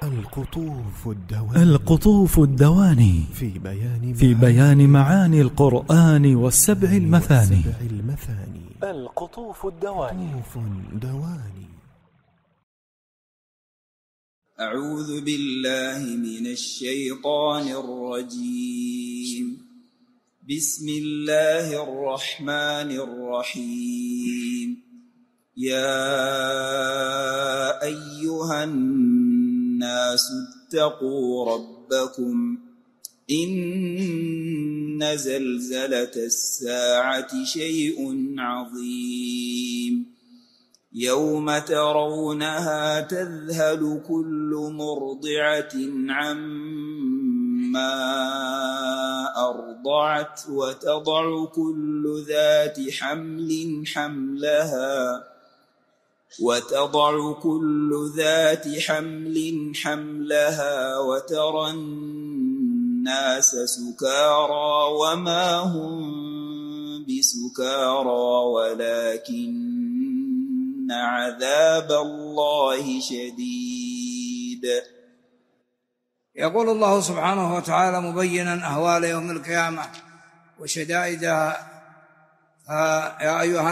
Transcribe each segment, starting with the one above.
القطوف الدواني في بيان معاني القرآن والسبع المثاني. القطوف الدواني. أعوذ بالله من الشيطان الرجيم. بسم الله الرحمن الرحيم. يا أيها الناس اتقوا ربكم إن زلزلة الساعة شيء عظيم. يوم ترونها تذهل كل مرضعة عما أرضعت وتضع كل ذات حمل حملها وترى الناس سكارى وما هم بسكارى ولكن عذاب الله شديد. يقول الله سبحانه وتعالى مبينا أهوال يوم القيامة وشدائدها: يا أيها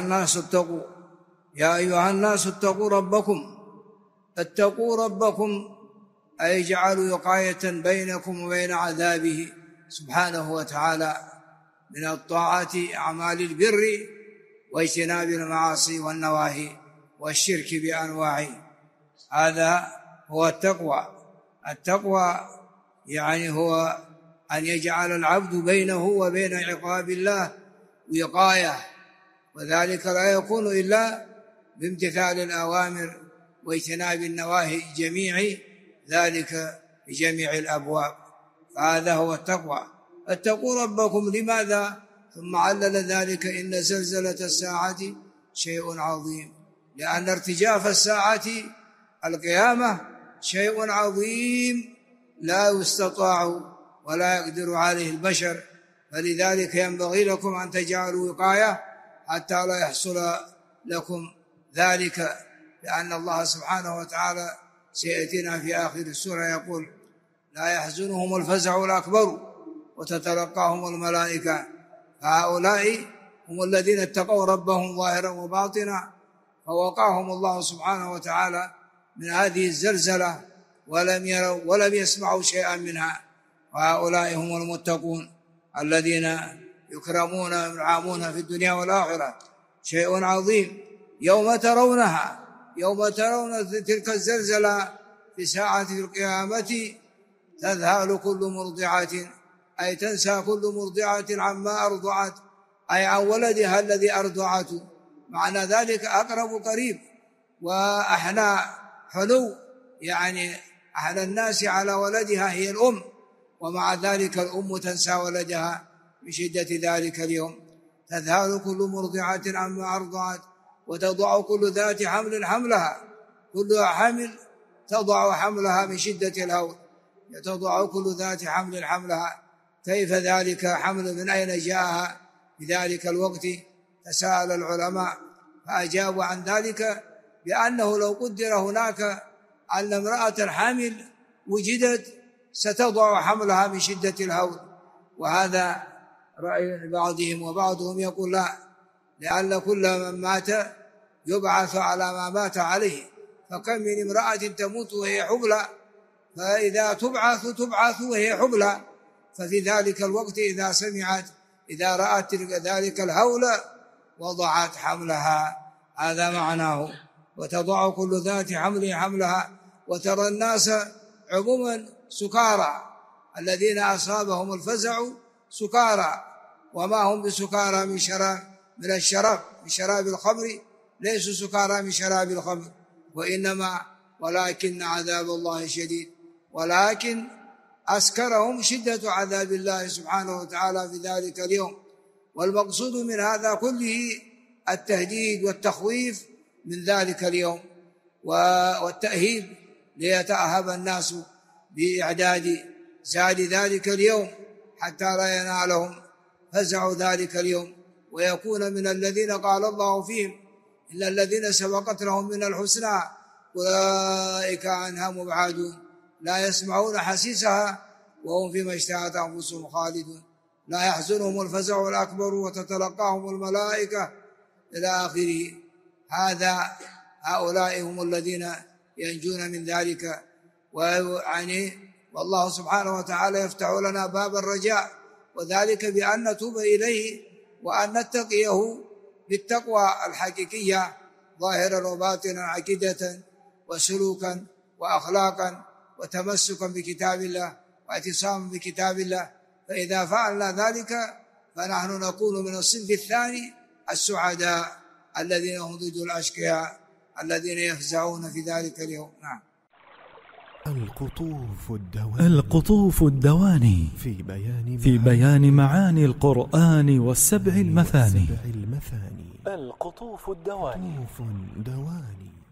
الناس اتقوا ربكم. اتقوا ربكم أي اجعلوا وقاية بينكم وبين عذابه سبحانه وتعالى من الطاعات أعمال البر واجتناب المعاصي والنواهي والشرك بأنواعه. هذا هو التقوى. التقوى يعني هو أن يجعل العبد بينه وبين عقاب الله وقاية، وذلك لا يكون إلا بامتثال الأوامر واجتناب النواهي جميع ذلك بجميع الأبواب. فهذا هو التقوى. اتقوا ربكم لماذا؟ ثم علل ذلك: إن زلزلة الساعة شيء عظيم، لأن ارتجاف الساعة القيامة شيء عظيم لا يستطاع ولا يقدر عليه البشر، فلذلك ينبغي لكم أن تجعلوا وقاية حتى لا يحصل لكم ذلك، لأن الله سبحانه وتعالى سيأتينا في آخر السورة يقول: لا يحزنهم الفزع الأكبر وتتلقاهم الملائكة. فهؤلاء هم الذين اتقوا ربهم ظاهرا وباطنا، فوقاهم الله سبحانه وتعالى من هذه الزلزلة ولم يروا ولم يسمعوا شيئا منها. وهؤلاء هم المتقون الذين يكرمون وينعمون في الدنيا والآخرة. شيء عظيم يوم ترون تلك الزلزلة في ساعة القيامة تذهل كل مرضعة، أي تنسى كل مرضعة عما أرضعت، أي عن ولدها الذي أرضعته. معنى ذلك أقرب قريب وأحنى حنو، يعني أحنى الناس على ولدها هي الأم، ومع ذلك الأم تنسى ولدها من شدة ذلك اليوم. تذهل كل مرضعة عما أرضعت وتضع كل ذات حمل حملها. كل حمل تضع حملها من شدة الهول. تضع كل ذات حمل حملها. كيف ذلك حمل؟ من أين جاءها في ذلك الوقت؟ تساءل العلماء فأجابوا عن ذلك بأنه لو قدر هناك أن امرأة حامل وجدت ستضع حملها من شدة الهول. وهذا رأي بعضهم، وبعضهم يقول لا، لأن كل من مات يبعث على ما مات عليه. فكم من امرأة تموت وهي حبلى، فإذا تبعث وهي حبلى، ففي ذلك الوقت إذا رأت ذلك الهول وضعت حملها. هذا معناه. وتضع كل ذات حمل حملها وترى الناس عموما سكارى، الذين أصابهم الفزع سكارى، وما هم بسكارى من شراب الخمر، ليسوا سكارى من شراب الخمر، ولكن عذاب الله شديد، ولكن أسكرهم شدة عذاب الله سبحانه وتعالى في ذلك اليوم. والمقصود من هذا كله التهديد والتخويف من ذلك اليوم والتأهيب، ليتأهب الناس بإعداد زاد ذلك اليوم حتى لا ينالهم فزع ذلك اليوم، ويكون من الذين قال الله فيهم: إن الذين سبقت لهم من الحسنى أولئك عنها مبعدون. لا يسمعون حسيسها وهم فيما اشتهت أنفسهم خالدون لا يحزنهم الفزع الأكبر وتتلقاهم الملائكة إلى آخره. هؤلاء هم الذين ينجون من ذلك. والله سبحانه وتعالى يفتح لنا باب الرجاء، وذلك بأن نتوب إليه وأن نتقيه بالتقوى الحقيقية ظاهرا وباطنا، عقيدة وسلوكا وأخلاقا وتمسكا بكتاب الله واعتصاما بكتاب الله. فإذا فعلنا ذلك فنحن نكون من الصنف الثاني السعداء الذين هم ضد الأشقياء الذين يفزعون في ذلك اليوم. نعم. القطوف الدواني في بيان معاني القرآن والسبع المثاني. القطوف الدواني